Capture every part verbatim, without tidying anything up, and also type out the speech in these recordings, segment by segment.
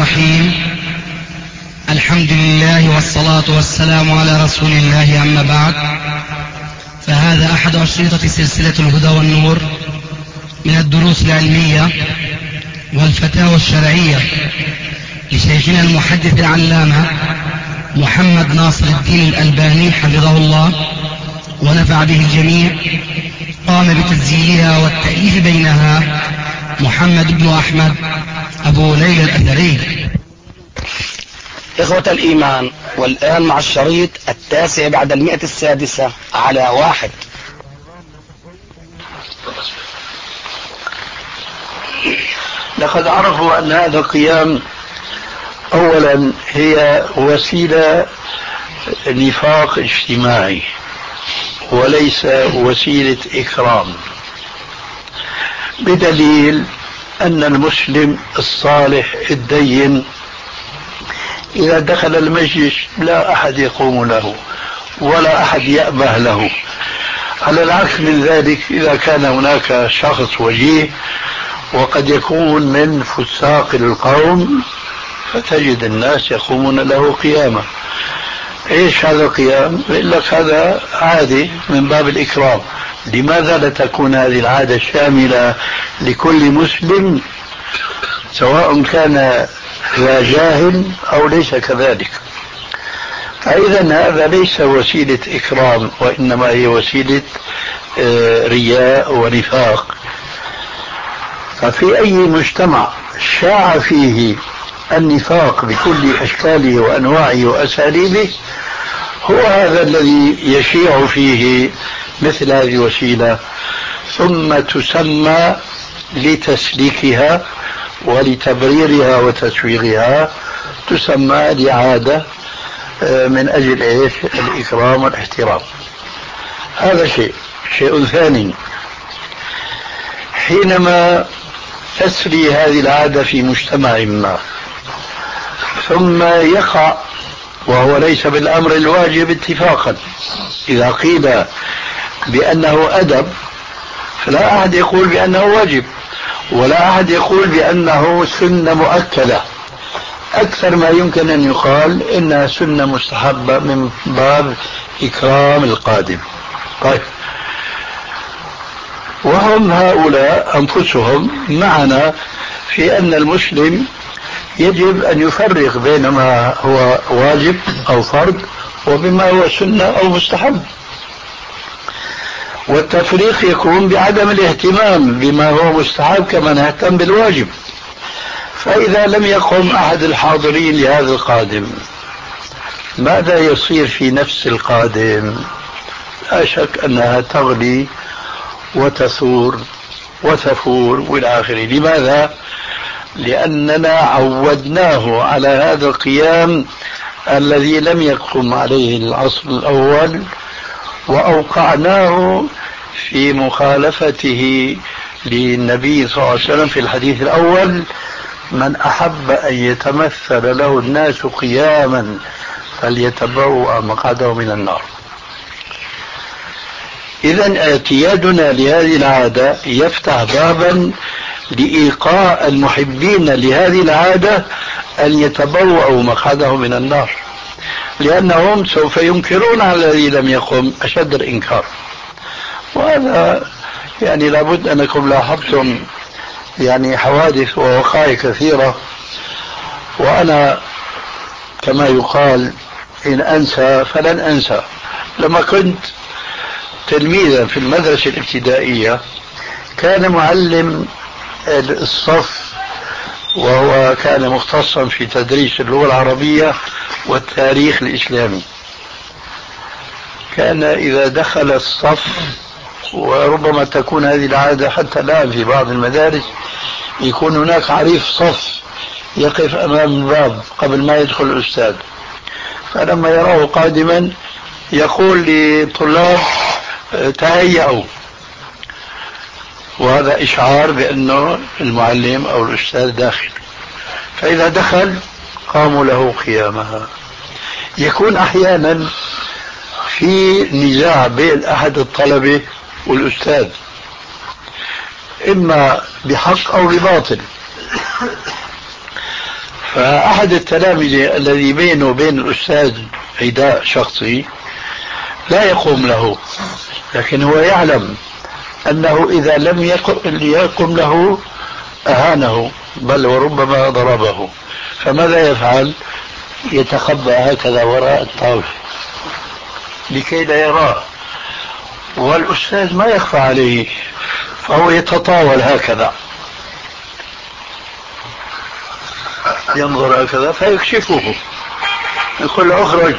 الرحيم. الحمد لله والصلاة والسلام على رسول الله، أما بعد، فهذا أحد أشرطة سلسلة الهدى والنور من الدروس العلمية والفتاوى الشرعية لشيخنا المحدث العلامة محمد ناصر الدين الألباني حفظه الله ونفع به الجميع. قام بتسجيلها والتأليف بينها محمد بن أحمد أبو ليلى الأثري. إخوة الإيمان، والآن مع الشريط التاسع بعد المئة السادسة على واحد. لقد عرفوا أن هذا القيام أولا هي وسيلة نفاق اجتماعي وليس وسيلة إكرام، بدليل أن المسلم الصالح الدين إذا دخل المجلس لا أحد يقوم له ولا أحد يأبه له. على العكس من ذلك، إذا كان هناك شخص وجيه وقد يكون من فساق القوم فتجد الناس يقومون له قياما. ايش هذا القيام؟ يقول لك هذا عادي من باب الإكرام. لماذا لا تكون هذه العادة شاملة لكل مسلم سواء كان ذا جاهل أو ليس كذلك؟ فإذا هذا ليس وسيلة إكرام، وإنما هي وسيلة رياء ونفاق. ففي أي مجتمع شاع فيه النفاق بكل أشكاله وأنواعه وأساليبه هو هذا الذي يشيع فيه مثل هذه الوسيلة، ثم تسمى لتسليكها ولتبريرها وتسويغها تسمى لعادة من أجل إيش؟ الإكرام والاحترام. هذا شيء. شيء ثاني، حينما تسري هذه العادة في مجتمع ما ثم يقع، وهو ليس بالأمر الواجب اتفاقا، إذا قيل بأنه أدب فلا أحد يقول بأنه واجب ولا أحد يقول بأنه سنة مؤكدة. أكثر ما يمكن أن يقال إنها سنة مستحبة من باب إكرام القادم. طيب، وهم هؤلاء أنفسهم معنا في أن المسلم يجب أن يفرق بين ما هو واجب أو فرض وبما هو سنة أو مستحب، والتفريق يكون بعدم الاهتمام بما هو مستحب كما نهتم بالواجب. فإذا لم يقم أحد الحاضرين لهذا القادم ماذا يصير في نفس القادم؟ لا شك أنها تغلي وتثور وتفور والى اخره. لماذا؟ لأننا عودناه على هذا القيام الذي لم يقم عليه العصر الأول، وأوقعناه في مخالفته للنبي صلى الله عليه وسلم في الحديث الأول: من أحب أن يتمثل له الناس قياما فليتبوأ مقعده من النار. إذن اعتيادنا لهذه العادة يفتح بابا لإيقاع المحبين لهذه العادة أن يتبوأوا مقعده من النار، لأنهم سوف ينكرون على الذي لم يقم أشد الإنكار. وهذا يعني لابد أنكم لاحظتم يعني حوادث ووقائع كثيرة. وأنا كما يقال إن أنسى فلن أنسى. لما كنت تلميذا في المدرسة الابتدائية كان معلم الصف، وهو كان مختصا في تدريس اللغة العربية والتاريخ الإسلامي، كان إذا دخل الصف، وربما تكون هذه العادة حتى الآن في بعض المدارس، يكون هناك عريف صف يقف أمام الباب قبل ما يدخل الأستاذ، فلما يراه قادما يقول للطلاب: تهيئوا، وهذا إشعار بأنه المعلم أو الأستاذ داخل. فإذا دخل قاموا له قيامها. يكون أحيانا في نزاع بين أحد الطلبة والأستاذ، إما بحق أو بباطل، فأحد التلامذة الذي بينه وبين الأستاذ عداء شخصي لا يقوم له، لكن هو يعلم أنه إذا لم يقم له أهانه بل وربما ضربه، فماذا يفعل؟ يتخبأ هكذا وراء الطاولة لكي لا يراه، والأستاذ ما يخفى عليه، فهو يتطاول هكذا ينظر هكذا فيكشفه، يقول له اخرج.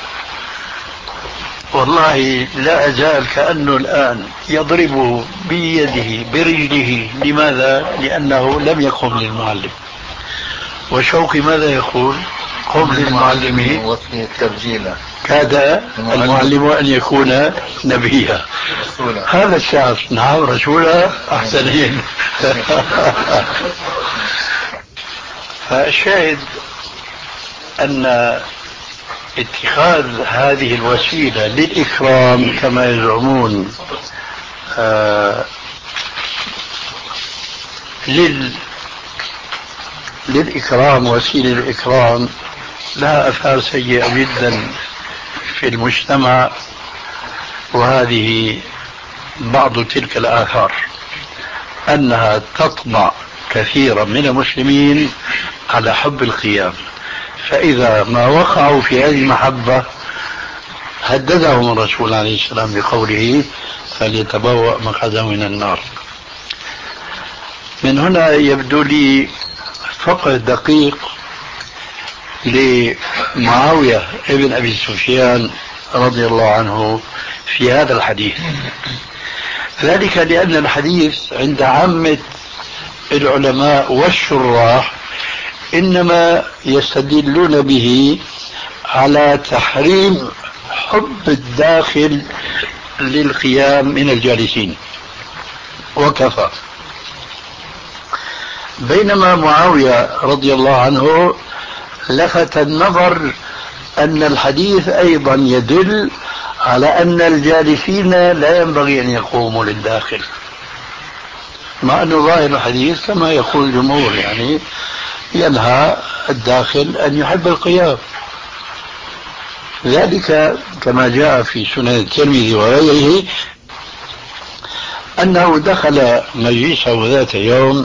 والله لا أزال كأنه الآن يضربه بيده برجله. لماذا؟ لأنه لم يقم للمعلم. وشوقي ماذا يقول؟ قم للمعلم وفي تبجيلا كاد المعلم أن يكون نبيا. هذا الشعر. نعم رسولا أحسنين. فالشاهد أن اتخاذ هذه الوسيلة للإكرام كما يزعمون آه لل للإكرام وسيلة الإكرام لها آثار سيئة جدا في المجتمع، وهذه بعض تلك الآثار أنها تطبع كثيرا من المسلمين على حب القيام، فإذا ما وقعوا في هذه المحبة هددهم الرسول عليه السلام بقوله فليتبوأ مقعده من النار. من هنا يبدو لي فقه دقيق لمعاوية ابن أبي سفيان رضي الله عنه في هذا الحديث، ذلك لأن الحديث عند عامة العلماء والشراح إنما يستدلون به على تحريم حب الداخل للقيام من الجالسين وكفى، بينما معاوية رضي الله عنه لفت النظر أن الحديث أيضا يدل على أن الجالسين لا ينبغي أن يقوموا للداخل، مع أن ظاهر الحديث كما يقول الجمهور يعني ينهى الداخل أن يحب القيام. ذلك كما جاء في سنن الترمذي وغيره أنه دخل مجلسه ذات يوم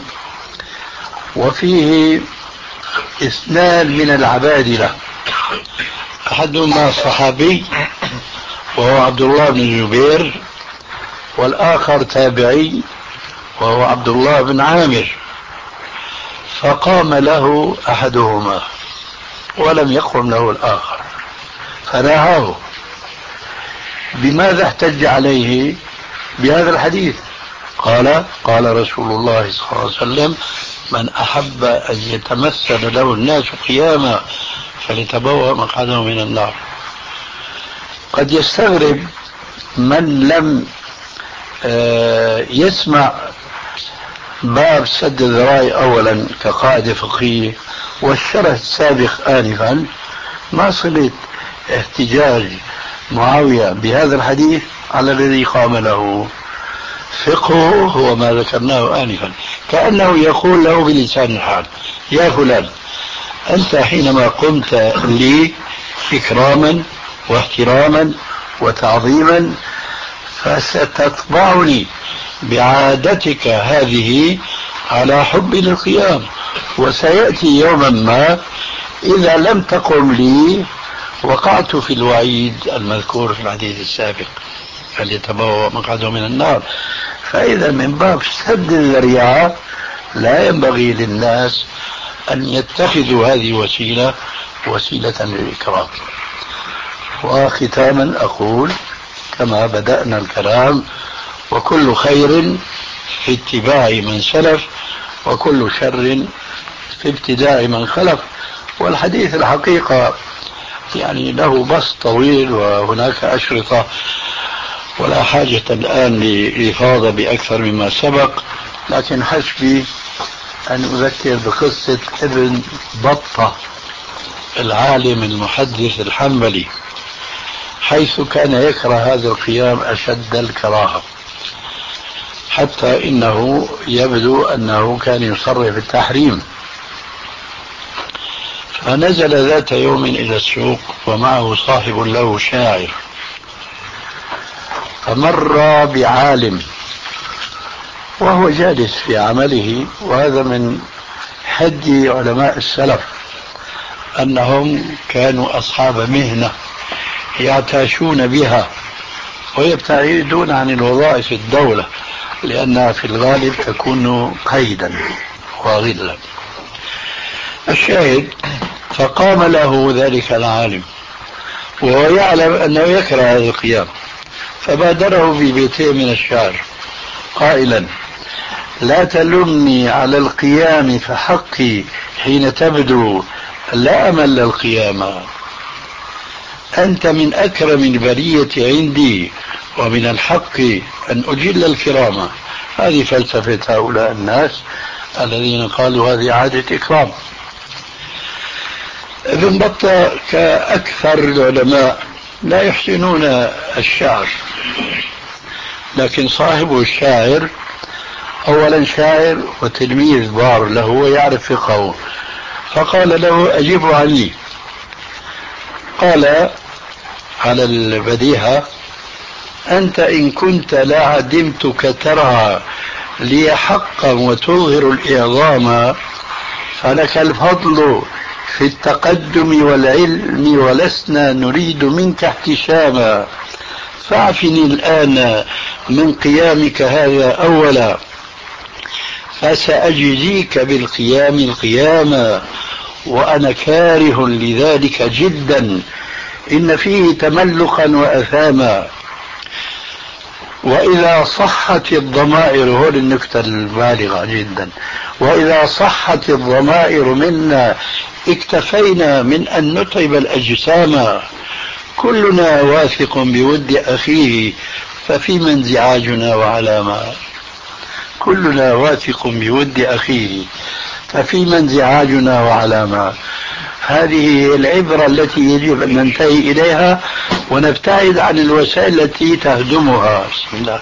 وفيه اثنان من العبادلة، أحدهما صحابي وهو عبد الله بن الزبير، والآخر تابعي وهو عبد الله بن عامر، فقام له أحدهما ولم يقم له الآخر فنهاه. بماذا احتج عليه؟ بهذا الحديث. قال قال رسول الله صلى الله عليه وسلم من أحب أن يتمثل له الناس قياما فليتبوأ مقعده من النار. قد يستغرب من لم يسمع باب سد الذرائع أولا كقاعدة فقهية والشرح السابق آنفا، ما صلة احتجاج معاوية بهذا الحديث على الذي قام له؟ فقهه هو ما ذكرناه آنفا، كأنه يقول له بلسان الحال يا فلان أنت حينما قمت لي إكراما واحتراما وتعظيما فستطبعني بعادتك هذه على حب للقيام، وسيأتي يوما ما إذا لم تقم لي وقعت في الوعيد المذكور في الحديث السابق فليتبوأ مقعده من النار. فإذا من باب سد الذريعة لا ينبغي للناس أن يتخذوا هذه وسيلة وسيلة للإكرام. وختاما أقول كما بدأنا الكلام وكل خير في اتباع من سلف وكل شر في ابتداع من خلف. والحديث الحقيقة يعني له بسط طويل وهناك أشرطة ولا حاجة الآن لإفاضة بأكثر مما سبق، لكن حسبي أن أذكر بقصة ابن بطة العالم المحدث الحنبلي، حيث كان يكره هذا القيام أشد الكراهة، حتى إنه يبدو أنه كان يصرح بالتحريم. فنزل ذات يوم إلى السوق ومعه صاحب له شاعر، فمر بعالم وهو جالس في عمله. وهذا من حد علماء السلف أنهم كانوا أصحاب مهنة يعتاشون بها ويبتعدون عن الوظائف الدولة، لأنها في الغالب تكون قيدا وغلا. الشاهد فقام له ذلك العالم وهو يعلم أنه يكره هذا القيام، فبادره ببيتين من الشعر قائلا: لا تلمني على القيام فحقي حين تبدو لا أمل القيامة، أنت من أكرم البرية عندي ومن الحق أن أجل الكرامة. هذه فلسفة هؤلاء الناس الذين قالوا هذه عادة إكرام. ابن بطة كأكثر العلماء لا يحسنون الشعر، لكن صاحبه الشاعر أولا شاعر وتلميذ بار له ويعرف فقهه، فقال له: أجب عني. قال على البديهة: أنت إن كنت لا عدمتك ترعى لي حقا وتظهر الإعظام، فلك الفضل في التقدم والعلم ولسنا نريد منك احتشاما، فاعفني الآن من قيامك هذا أولا، فسأجزيك بالقيام القيامة، وأنا كاره لذلك جدا، إن فيه تملقا وأثاما. وإذا صحت الضمائر، هو النكتة البالغة جدا، وإذا صحت الضمائر منا اكتفينا من أن نتعب الأجسام، كلنا واثق بود أخيه ففيما انزعاجنا وعلاما. كلنا واثق بود أخيه ففيما انزعاجنا وعلاما. هذه العبرة التي يجب أن ننتهي إليها ونبتعد عن الوسائل التي تهدمها. بسم الله.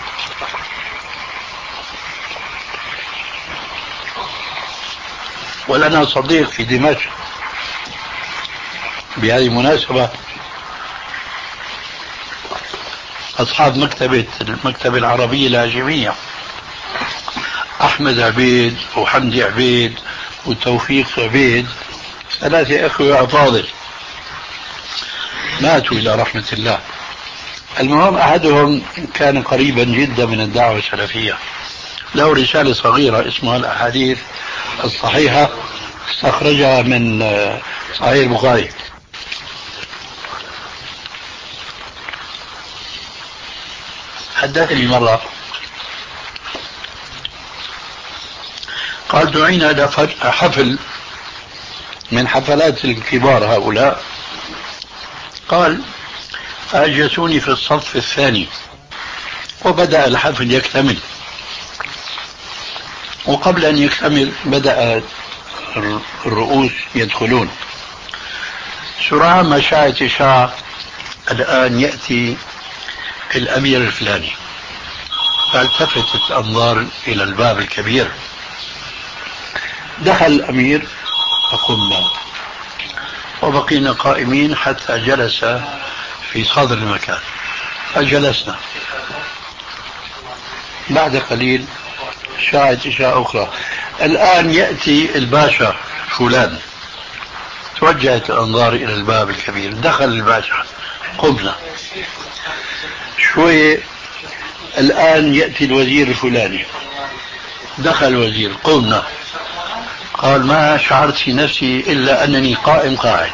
ولنا صديق في دمشق بهذه المناسبة، أصحاب مكتبة المكتبة العربية الهاشمية، أحمد عبيد وحمدي عبيد وتوفيق عبيد، ثلاثة أخوة أفاضل ماتوا إلى رحمة الله. المهم أحدهم كان قريبا جدا من الدعوة السلفية، له رسالة صغيرة اسمها الأحاديث الصحيحة، استخرجها من صحيح البخاري. حدثني مرة قال: دعينا إلى حفل من حفلات الكبار هؤلاء، قال: فأجلسوني في الصف الثاني، وبدأ الحفل يكتمل، وقبل أن يكتمل بدأ الرؤوس يدخلون. سرعان ما شاعت إشاعة: الآن يأتي الأمير الفلاني. فالتفتت الأنظار إلى الباب الكبير، دخل الأمير فقمنا، وبقينا قائمين حتى جلس في صدر المكان، فجلسنا. بعد قليل شاعت إشاعة أخرى: الآن يأتي الباشا فلان. توجهت الأنظار إلى الباب الكبير، دخل الباشا، قمنا. شوية: الآن يأتي الوزير الفلاني. دخل الوزير، قمنا. قال: ما شعرت في نفسي إلا أنني قائم قاعد،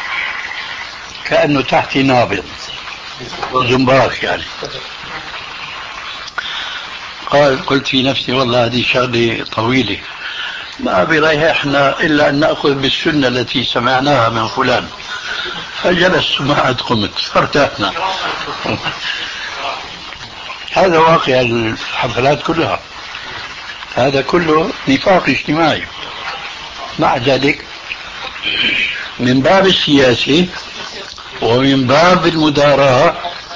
كأنه تحتي نابض زنباخ يعني. قال: قلت في نفسي والله هذه شغلة طويلة، ما بريحنا إلا أن نأخذ بالسنة التي سمعناها من فلان. فجلست ما عاد قمت، فارتحنا. هذا واقع الحفلات كلها، هذا كله نفاق اجتماعي. مع ذلك من باب السياسة ومن باب المداراة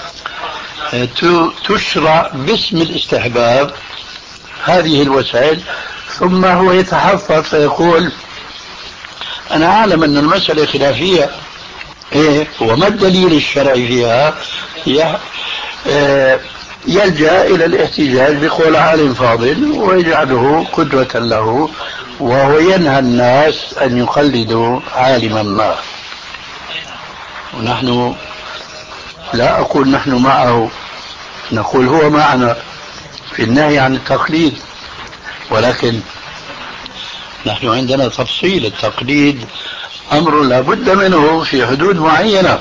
تشرع باسم الاستحباب هذه الوسائل، ثم هو يتحفظ فيقول: أنا أعلم أن المسألة خلافية، إيه وما الدليل الشرعي فيها؟ يلجأ إلى الاحتجاج بقول عالم فاضل ويجعله قدوة له، وهو ينهى الناس أن يقلدوا عالما ما. ونحن لا أقول نحن معه، نقول هو معنا في النهي عن التقليد، ولكن نحن عندنا تفصيل. التقليد أمر لا بد منه في حدود معينة،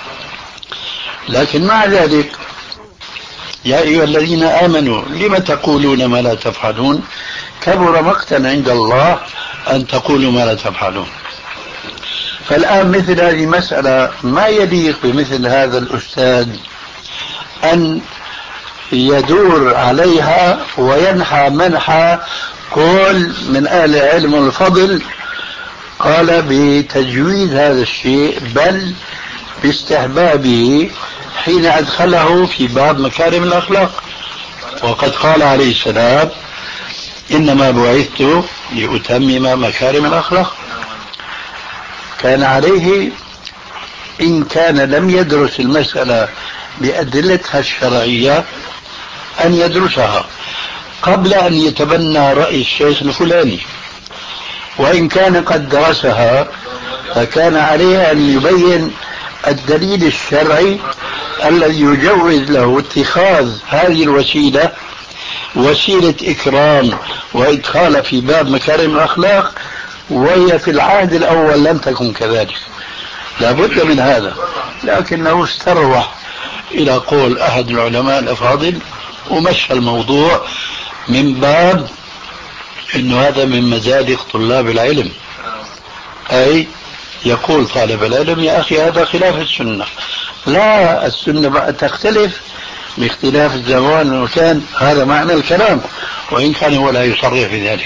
لكن مع ذلك يا أيها الذين آمنوا لم تقولون ما لا تفعلون كبر مقتا عند الله أن تقولوا ما لا تفعلون. فالآن مثل هذه مسألة ما يليق بمثل هذا الأستاذ أن يدور عليها وينحى منحى قول من أهل العلم والفضل قال بتجويز هذا الشيء بل باستحبابه حين أدخله في باب مكارم الأخلاق. وقد قال عليه السلام إنما بعثت لأتمم مكارم الأخلاق. كان عليه إن كان لم يدرس المسألة بأدلتها الشرعية أن يدرسها قبل أن يتبنى رأي الشيخ الفلاني، وإن كان قد درسها فكان عليه أن يبين الدليل الشرعي الذي يجوز له اتخاذ هذه الوسيلة وسيلة إكرام وإدخال في باب مكارم الأخلاق، وهي في العهد الأول لم تكن كذلك. لا بد من هذا، لكنه استروح إلى قول أحد العلماء الأفاضل ومشى الموضوع من باب إنه هذا من مزادق طلاب العلم، أي يقول طالب العلم يا أخي هذا خلاف السنة. لا، السنة بقى تختلف باختلاف الزمان والمكان، هذا معنى الكلام، وإن كان هو لا يصرح في ذلك.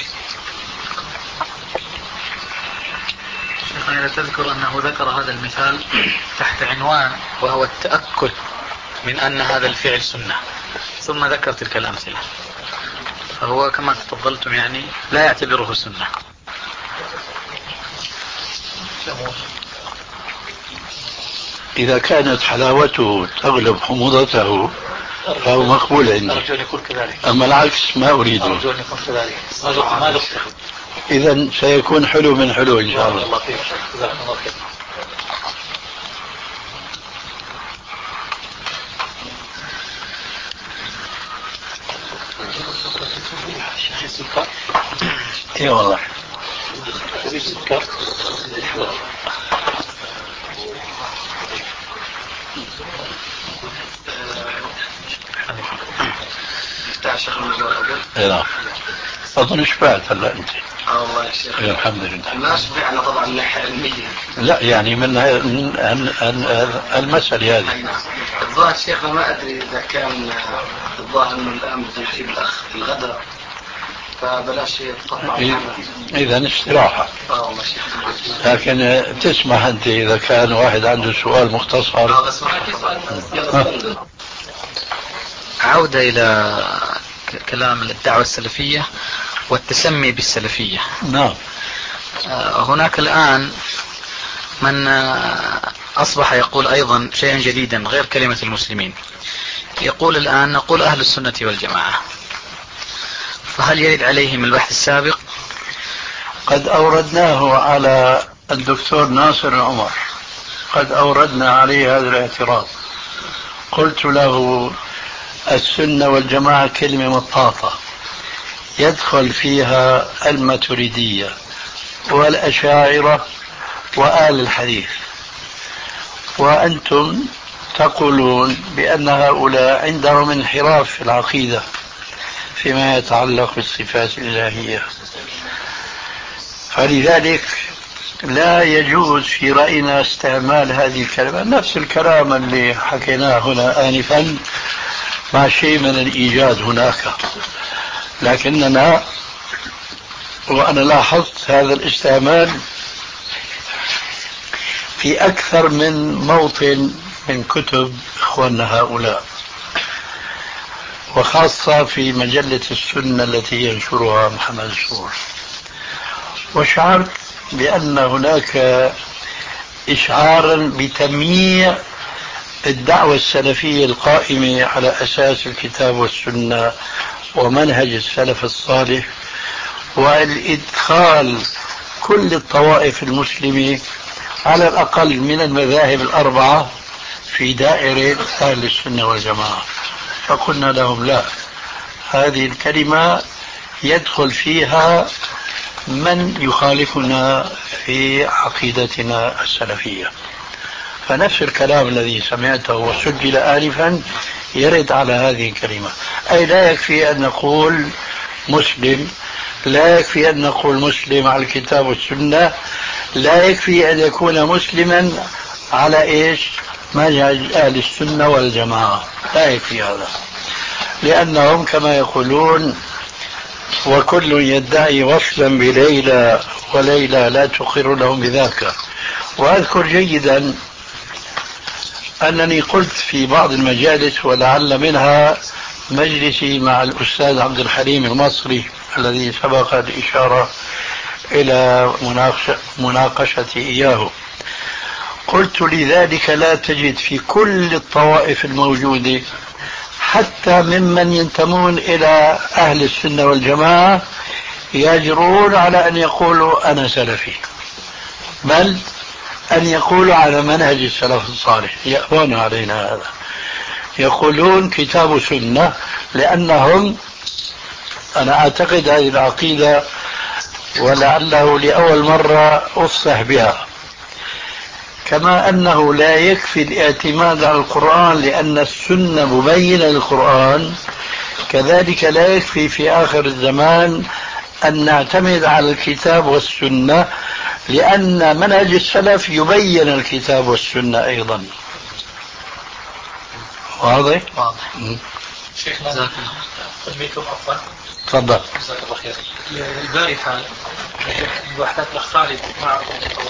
شيخنا تذكر أنه ذكر هذا المثال تحت عنوان وهو التأكد من أن هذا الفعل سنة، ثم ذكر تلك الأمثلة، فهو كما تفضلتم يعني لا يعتبره سنة. إذا كانت حلاوته تغلب حموضته فهو مقبول عندي، أرجو أن يكون كذلك. أما العكس ما أريده. أرجو أن يكون كذلك. ما نفتح. إذا سيكون حلو من حلو إن شاء الله. الله فيك. جزاك الله خير. اي والله. نعم. أظن شبعت هلا أنت. اه والله يا شيخ. الحمد لله. ما شبعنا طبعا من الناحية العلمية. لا يعني من المسألة هذه. الظاهر شيخنا ما أدري إذا كان الظاهر إنه الآن بنجيب الأخ في الغداء فبلاش يتقطع. إذا استراحة. اه والله شيخ. لكن تسمح أنت إذا كان واحد عنده سؤال مختصر. اه بس عودة إلى كلام الدعوة السلفية والتسمي بالسلفية. نعم. هناك الآن من أصبح يقول أيضا شيئا جديدا غير كلمة المسلمين، يقول الآن نقول أهل السنة والجماعة، فهل يرد عليهم البحث السابق؟ قد أوردناه على الدكتور ناصر العمر، قد أوردنا عليه هذا الاعتراض. قلت له السنة والجماعة كلمة مطاطة يدخل فيها الماتريدية والأشاعرة وآل الحديث، وأنتم تقولون بأن هؤلاء عندهم انحراف في العقيدة فيما يتعلق بالصفات الإلهية، فلذلك لا يجوز في رأينا استعمال هذه الكلمة. نفس الكلام اللي حكيناه هنا آنفا مع شيء من الإيجاد هناك، لكننا وأنا لاحظت هذا الاستعمال في أكثر من موطن من كتب إخواننا هؤلاء، وخاصة في مجلة السنة التي ينشرها محمد سور. وشعرت بأن هناك إشعارا بتمييع الدعوة السلفية القائمة على أساس الكتاب والسنة ومنهج السلف الصالح، والإدخال كل الطوائف المسلمة على الأقل من المذاهب الأربعة في دائرة أهل السنة والجماعة. فقلنا لهم لا، هذه الكلمة يدخل فيها من يخالفنا في عقيدتنا السلفية. فنفس الكلام الذي سمعته وسجل آنفا يرد على هذه الكلمة، أي لا يكفي أن نقول مسلم، لا يكفي أن نقول مسلم على الكتاب والسنة، لا يكفي أن يكون مسلما على إيش؟ منهج أهل السنة والجماعة، لا يكفي هذا، لأنهم كما يقولون وكل يدعي وصلا بليلى وليلى لا تقر لهم بذاك. وأذكر جيدا أنني قلت في بعض المجالس ولعل منها مجلسي مع الأستاذ عبد الحليم المصري الذي سبق الإشارة إلى مناقشتي إياه، قلت لذلك لا تجد في كل الطوائف الموجودة حتى ممن ينتمون إلى أهل السنة والجماعة يجرون على أن يقولوا أنا سلفي، بل أن يقولوا على منهج السلف الصالح، يأبون علينا هذا، يقولون كتاب سنة، لأنهم أنا أعتقد هذه العقيدة ولعله لأول مرة أفصح بها، كما أنه لا يكفي الاعتماد على القرآن لأن السنة مبينة للقرآن، كذلك لا يكفي في آخر الزمان أن نعتمد على الكتاب والسنة لأن منهج السلف يبين الكتاب والسنة أيضا. واضح؟ واضح. شيخنا جزاك الله خير. تفضل. جزاك الله خير. البارحة وحدات الأخ خالد مع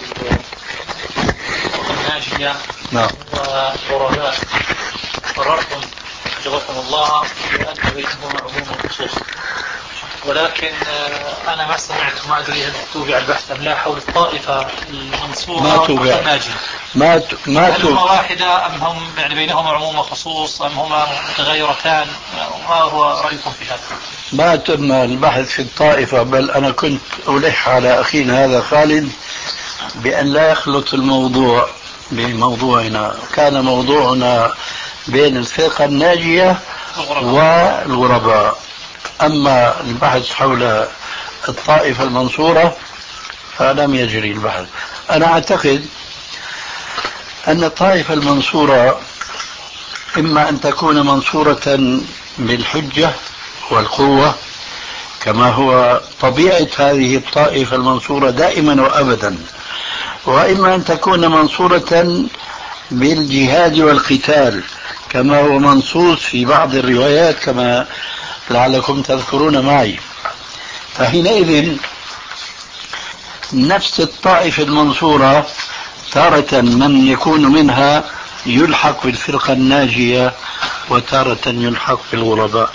الناجية نعم وغرباء قررتم حفظكم الله بأن بينهما عموم الخصوص، ولكن أنا ما سمعت ما أدري هل توبع البحث أم لا حول الطائفة المنصورة والناجية. ما ما هل هما واحدة أم هم يعني بينهما عموم وخصوص أم هما متغيرتان؟ ما هو رأيكم في هذا؟ ما تم البحث في الطائفة، بل أنا كنت ألح على أخينا هذا خالد بأن لا يخلط الموضوع بموضوعنا. كان موضوعنا بين الفرقة الناجية والغرباء، أما البحث حول الطائفة المنصورة فلم يجري البحث. أنا أعتقد أن الطائفة المنصورة إما أن تكون منصورة بالحجة والقوة كما هو طبيعة هذه الطائفة المنصورة دائما وأبدا، وإما أن تكون منصورة بالجهاد والقتال كما هو منصوص في بعض الروايات كما لعلكم تذكرون معي. فحينئذ نفس الطائفة المنصورة تارة من يكون منها يلحق بالفرقة الناجية وتارة يلحق بالغرباء.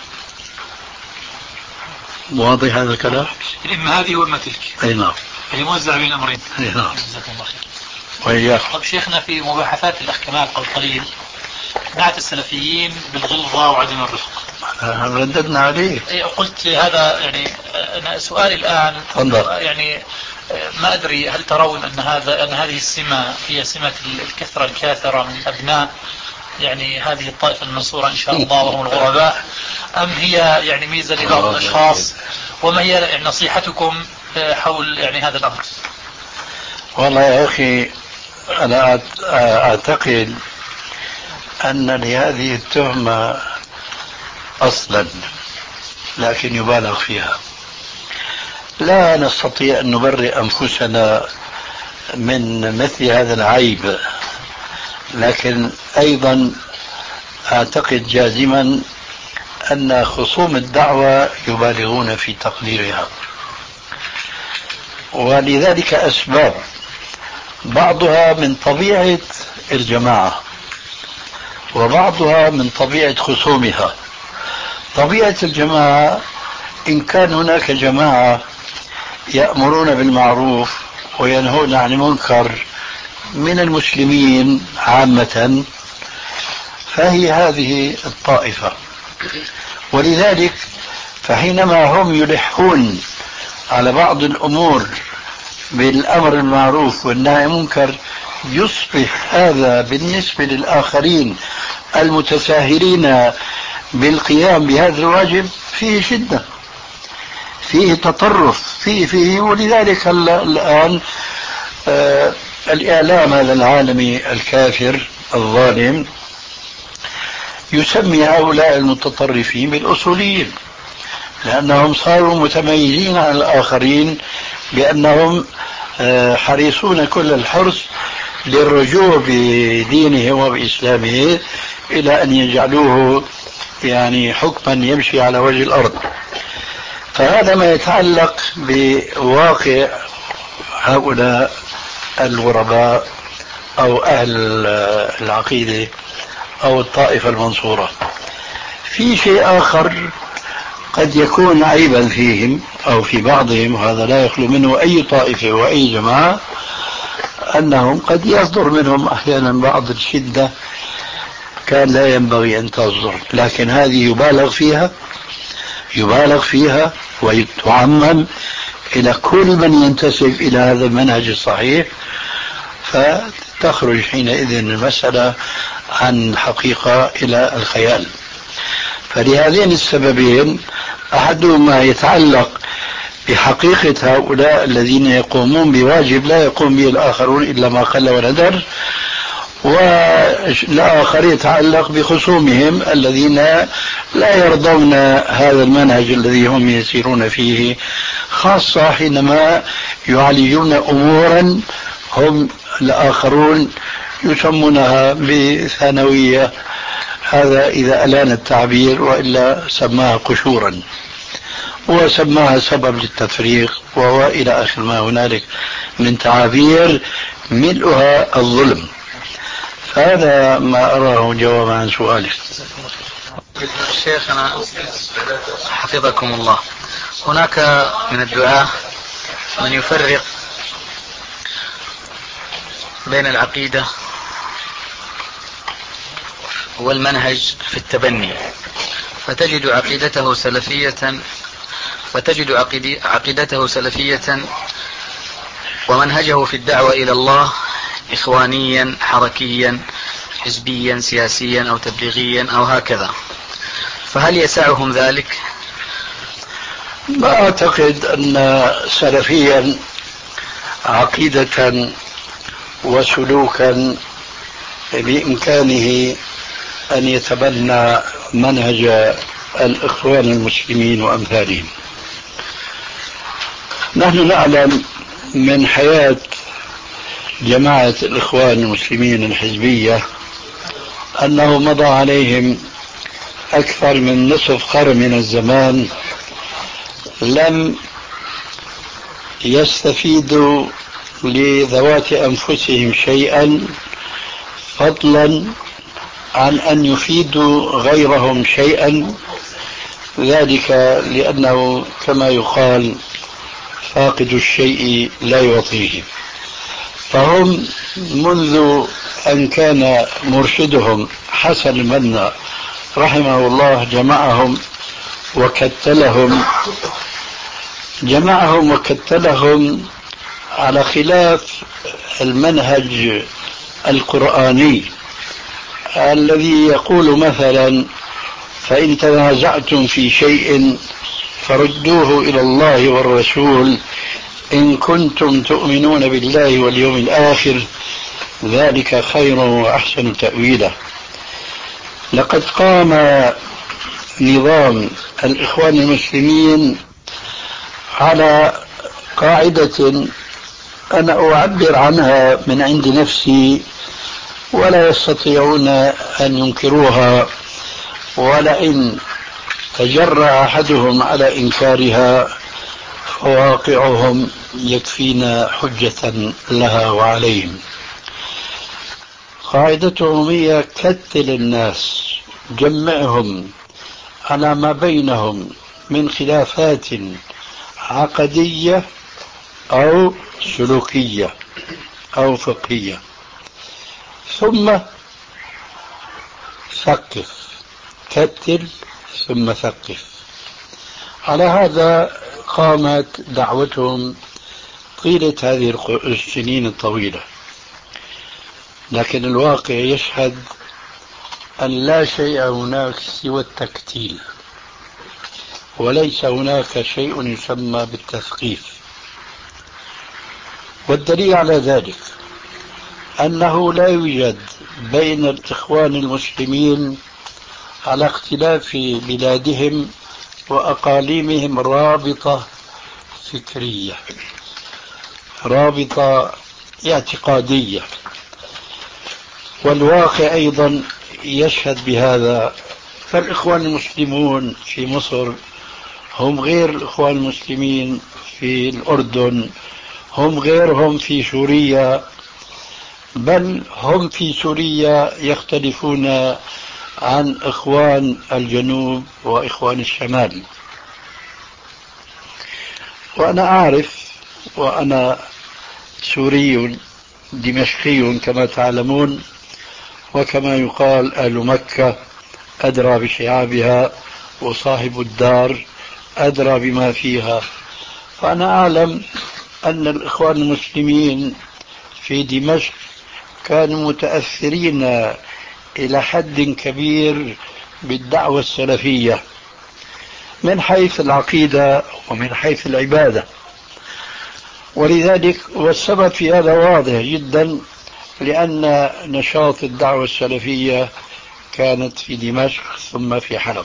واضح هذا الكلام؟ إما هذه وإما تلك. أي نعم. اللي موزع بين الأمرين. أي نعم. جزاكم الله خير. وإياكم. طب شيخنا في مباحثات الأخ كمال قبل قليل نعت السلفيين بالغلظة وعدم الرفق. رددنا عليه. قلت هذا يعني أنا سؤالي الآن تفضل. يعني ما أدري هل ترون أن هذا أن هذه السمة هي سمة الكثرة الكاثرة من أبناء يعني هذه الطائفة المنصورة إن شاء الله وهم الغرباء، أم هي يعني ميزة لبعض الأشخاص؟ وما هي يعني نصيحتكم حول يعني هذا الأمر؟ والله يا أخي أنا أعتقد أن لهذه التهمة أصلا لكن يبالغ فيها. لا نستطيع أن نبرئ أنفسنا من مثل هذا العيب، لكن أيضا أعتقد جازما أن خصوم الدعوة يبالغون في تقديرها، ولذلك أسباب بعضها من طبيعة الجماعة وبعضها من طبيعة خصومها. طبيعة الجماعة إن كان هناك جماعة يأمرون بالمعروف وينهون عن المنكر من المسلمين عامة، فهي هذه الطائفة. ولذلك فحينما هم يلحون على بعض الأمور بالأمر المعروف والنهي عن المنكر، يصبح هذا بالنسبة للآخرين المتساهلين بالقيام بهذا الواجب فيه شدة، فيه تطرف، فيه فيه ولذلك الآن آه الإعلام هذا العالمي الكافر الظالم يسمي هؤلاء المتطرفين بالأصوليين، لأنهم صاروا متميزين عن الآخرين بأنهم حريصون كل الحرص للرجوع بدينهم وبإسلامه إلى أن يجعلوه يعني حكما يمشي على وجه الأرض. فهذا ما يتعلق بواقع هؤلاء الغرباء أو أهل العقيدة أو الطائفة المنصورة. في شيء آخر قد يكون عيبا فيهم أو في بعضهم، هذا لا يخلو منه أي طائفة وأي جماعة، أنهم قد يصدر منهم أحيانا بعض الشدة كان لا ينبغي أن تصدر، لكن هذه يبالغ فيها يبالغ فيها ويتعمم إلى كل من ينتسب إلى هذا المنهج الصحيح، فتخرج حينئذ المسألة عن الحقيقة إلى الخيال. فلهذين السببين، أحدهما يتعلق بحقيقة هؤلاء الذين يقومون بواجب لا يقوم به الآخرون إلا ما قل وندر، والآخر يتعلق بخصومهم الذين لا يرضون هذا المنهج الذي هم يسيرون فيه، خاصة حينما يعالجون أمورا هم الآخرون يسمونها بثانوية، هذا إذا ألان التعبير، وإلا سماها قشورا وسماها سبب للتفريق وإلى آخر ما هنالك من تعابير ملؤها الظلم. هذا ما أراه جوابا عن سؤالك. شيخنا حفظكم الله، هناك من الدعاة من يفرق بين العقيدة والمنهج في التبني، فتجد عقيدته سلفية فتجد عقيدته سلفية ومنهجه في الدعوة إلى الله إخوانيا حركيا حزبيا سياسيا أو تبليغيا أو هكذا، فهل يسعهم ذلك؟ ما أعتقد أن سلفيا عقيدة وسلوكا بإمكانه أن يتبنى منهج الإخوان المسلمين وأمثالهم. نحن نعلم من حياة جماعة الإخوان المسلمين الحزبية أنه مضى عليهم أكثر من نصف قرن من الزمان لم يستفيدوا لذوات أنفسهم شيئا، فضلا عن أن يفيدوا غيرهم شيئا، ذلك لأنه كما يقال فاقد الشيء لا يعطيه. فهم منذ أن كان مرشدهم حسن البنا رحمه الله جمعهم وكتلهم جمعهم وكتلهم على خلاف المنهج القرآني الذي يقول مثلا: فإن تنازعتم في شيء فردوه إلى الله والرسول إن كنتم تؤمنون بالله واليوم الآخر ذلك خير وأحسن تأويلا. لقد قام نظام الإخوان المسلمين على قاعدة أنا أعبر عنها من عند نفسي ولا يستطيعون أن ينكروها، ولئن تجرأ أحدهم على إنكارها فواقعهم يكفينا حجة لها وعليهم. قاعدتهم هي: كتل الناس، جمعهم على ما بينهم من خلافات عقدية أو سلوكية أو فقهية، ثم ثقف، كتل ثم ثقف. على هذا قامت دعوتهم طيلة هذه السنين الطويلة، لكن الواقع يشهد أن لا شيء هناك سوى التكتيل، وليس هناك شيء يسمى بالتثقيف. والدليل على ذلك أنه لا يوجد بين الإخوان المسلمين على اختلاف بلادهم وأقاليمهم رابطة فكرية، رابطة اعتقادية، والواقع أيضا يشهد بهذا. فالإخوان المسلمون في مصر هم غير الإخوان المسلمين في الأردن، هم غيرهم في سوريا، بل هم في سوريا يختلفون عن إخوان الجنوب وإخوان الشمال. وأنا أعرف، وأنا سوري دمشقي كما تعلمون، وكما يقال أهل مكة أدرى بشعابها وصاحب الدار أدرى بما فيها. فأنا أعلم أن الإخوان المسلمين في دمشق كانوا متأثرين إلى حد كبير بالدعوة السلفية من حيث العقيدة ومن حيث العبادة، ولذلك والسبب في هذا واضح جدا، لأن نشاط الدعوة السلفية كانت في دمشق ثم في حلب.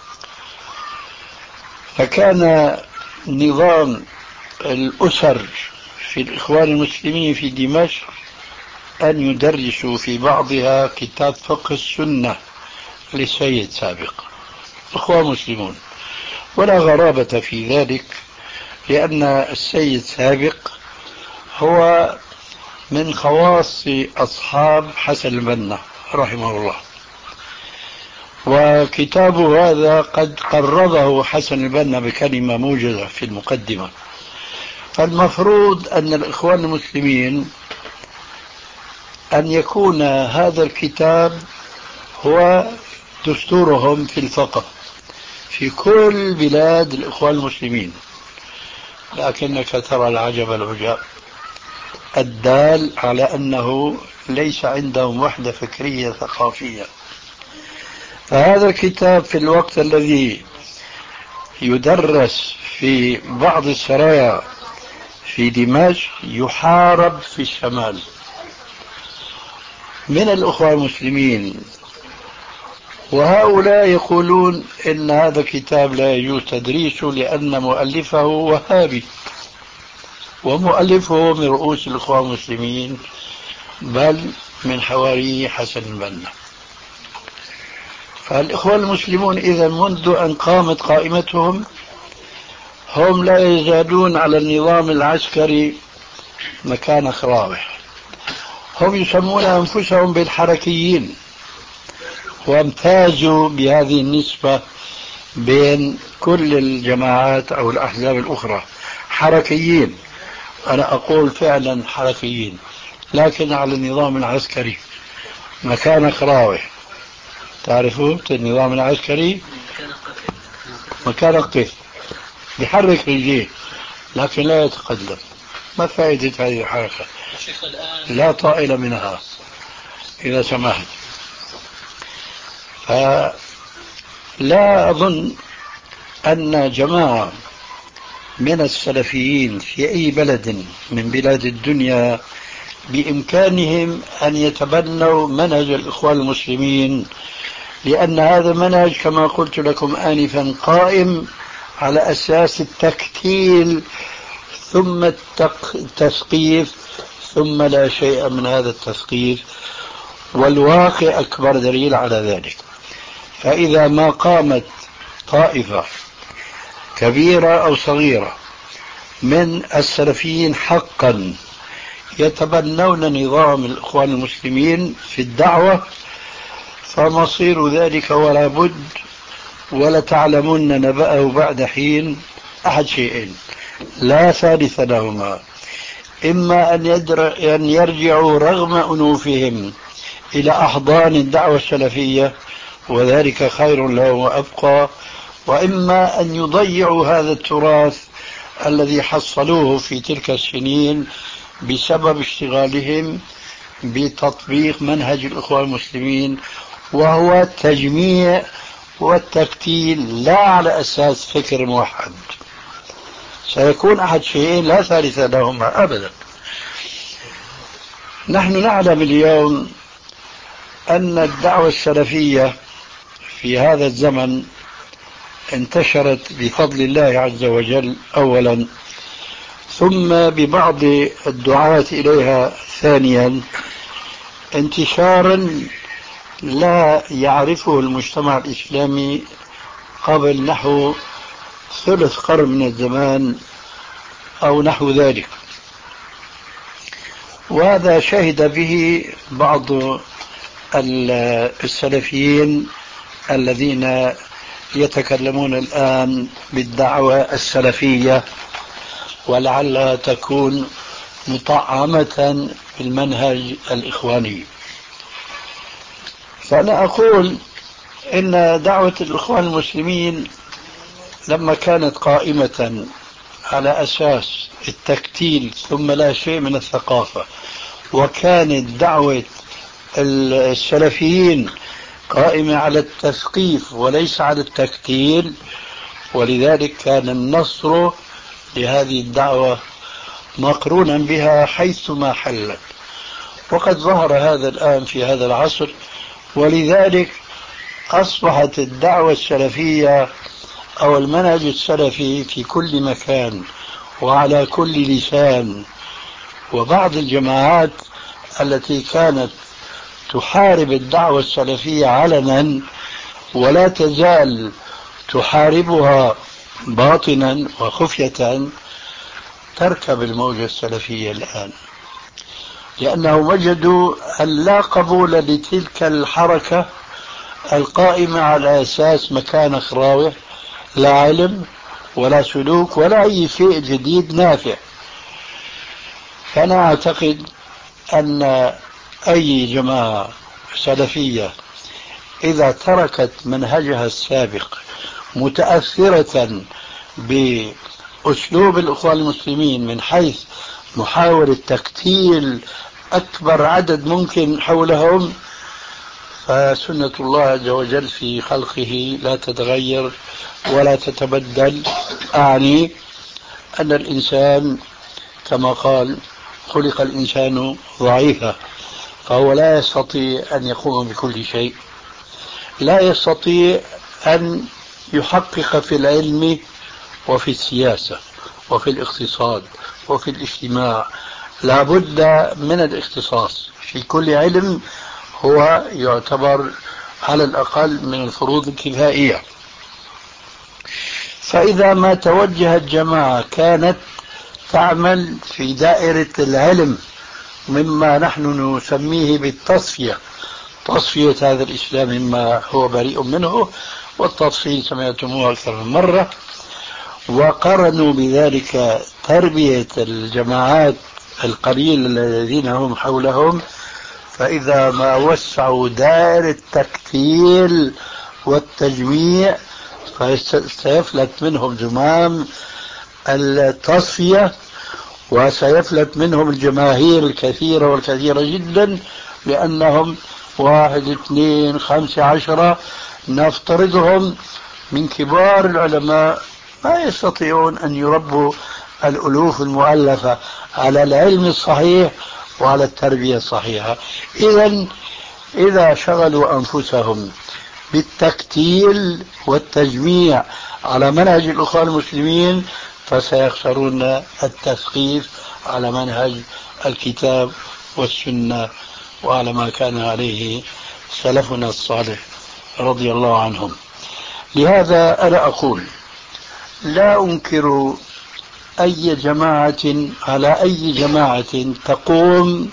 فكان نظام الأسر في الإخوان المسلمين في دمشق أن يدرسوا في بعضها كتاب فقه السنة للسيد سابق، إخوان مسلمون، ولا غرابة في ذلك، لأن السيد سابق هو من خواص أصحاب حسن البنا رحمه الله، وكتابه هذا قد قرضه حسن البنا بكلمة موجزة في المقدمة. فالمفروض أن الإخوان المسلمين أن يكون هذا الكتاب هو دستورهم في الفقه في كل بلاد الإخوان المسلمين، لكنك ترى العجب العجاب الدال على أنه ليس عندهم وحدة فكرية ثقافية. فهذا الكتاب في الوقت الذي يدرس في بعض السرايا في دمشق يحارب في الشمال من الأخوة المسلمين، وهؤلاء يقولون إن هذا الكتاب لا يجوز تدريسه لأن مؤلفه وهابي، ومؤلفه من رؤوس الأخوة المسلمين بل من حواري حسن البنا. فالإخوة المسلمون إذا منذ أن قامت قائمتهم هم لا يزالون على النظام العسكري مكان خراوح. هم يسمون أنفسهم بالحركيين، وامتازوا بهذه النسبة بين كل الجماعات أو الأحزاب الأخرى، حركيين. أنا أقول فعلا حركيين، لكن على النظام العسكري مكان خراوح. تعرفوا النظام العسكري مكان القف، يحرك رجليه لكن لا يتقدم. ما فائدة هذه الحركة؟ لا طائل منها إذا سمحت. فلا أظن أن جماعة من السلفيين في أي بلد من بلاد الدنيا بإمكانهم أن يتبنوا منهج الإخوان المسلمين، لأن هذا المنهج كما قلت لكم آنفا قائم على أساس التكتيل ثم التثقيف، ثم لا شيء من هذا التثقيف، والواقع أكبر دليل على ذلك. فإذا ما قامت طائفة كبيرة أو صغيرة من السلفيين حقا يتبنون نظام الإخوان المسلمين في الدعوة، فمصير ذلك ولا بد ولا تعلمون نبأه بعد حين أحد شيئين لا ثالث لهما: إما أن, أن يرجعوا رغم أنوفهم إلى أحضان الدعوة السلفية وذلك خير لهم وأبقى، وإما أن يضيعوا هذا التراث الذي حصلوه في تلك السنين بسبب اشتغالهم بتطبيق منهج الإخوان المسلمين، وهو التجميع والتكتيل لا على أساس فكر موحد. سيكون أحد شيئين لا ثالث لهما أبدا. نحن نعلم اليوم أن الدعوة السلفية في هذا الزمن انتشرت بفضل الله عز وجل أولا، ثم ببعض الدعاة إليها ثانيا، انتشارا لا يعرفه المجتمع الإسلامي قبل نحو ثلث قرن من الزمان أو نحو ذلك. وهذا شهد به بعض السلفيين الذين يتكلمون الآن بالدعوة السلفية، ولعلها تكون مطعمة بالمنهج الإخواني. فأنا أقول إن دعوة الإخوان المسلمين لما كانت قائمة على أساس التكتيل ثم لا شيء من الثقافة، وكانت دعوة السلفيين قائمة على التثقيف وليس على التكتيل، ولذلك كان النصر لهذه الدعوة مقرونا بها حيثما حلت. وقد ظهر هذا الآن في هذا العصر، ولذلك أصبحت الدعوة السلفية أو المنهج السلفي في كل مكان وعلى كل لسان. وبعض الجماعات التي كانت تحارب الدعوة السلفية علنا ولا تزال تحاربها باطنا وخفية تركب الموجة السلفية الآن، لأنهم وجدوا أن لا قبول لتلك الحركة القائمة على أساس مكان خراوة، لا علم ولا سلوك ولا أي شيء جديد نافع. فأنا أعتقد أن أي جماعة سلفية إذا تركت منهجها السابق متأثرة بأسلوب الإخوان المسلمين من حيث محاولة تكتيل أكبر عدد ممكن حولهم، فسنة الله عز وجل في خلقه لا تتغير ولا تتبدل. أعني أن الإنسان كما قال خلق الإنسان ضعيفا، فهو لا يستطيع أن يقوم بكل شيء، لا يستطيع أن يحقق في العلم وفي السياسة وفي الاقتصاد وفي الاجتماع. لا بد من الاختصاص في كل علم، هو يعتبر على الأقل من الفروض الكفائية. فإذا ما توجهت جماعة كانت تعمل في دائرة العلم مما نحن نسميه بالتصفية، تصفية هذا الإسلام مما هو بريء منه، والتفصيل سمعتموه أكثر من مرة، وقرنوا بذلك تربية الجماعات القليل الذين هم حولهم، فإذا ما وسعوا دائرة التكتيل والتجميع فسيفلت منهم زمام التصفية، وسيفلت منهم الجماهير الكثيرة والكثيرة جدا، لأنهم واحد اثنين خمسة عشرة نفترضهم من كبار العلماء ما يستطيعون أن يربوا الألوف المؤلفة على العلم الصحيح وعلى التربية الصحيحة. إذن إذا شغلوا أنفسهم بالتكتيل والتجميع على منهج الأخوان المسلمين فسيخسرون التثقيف على منهج الكتاب والسنة وعلى ما كان عليه سلفنا الصالح رضي الله عنهم. لهذا أنا أقول لا أنكر أي جماعة على أي جماعة تقوم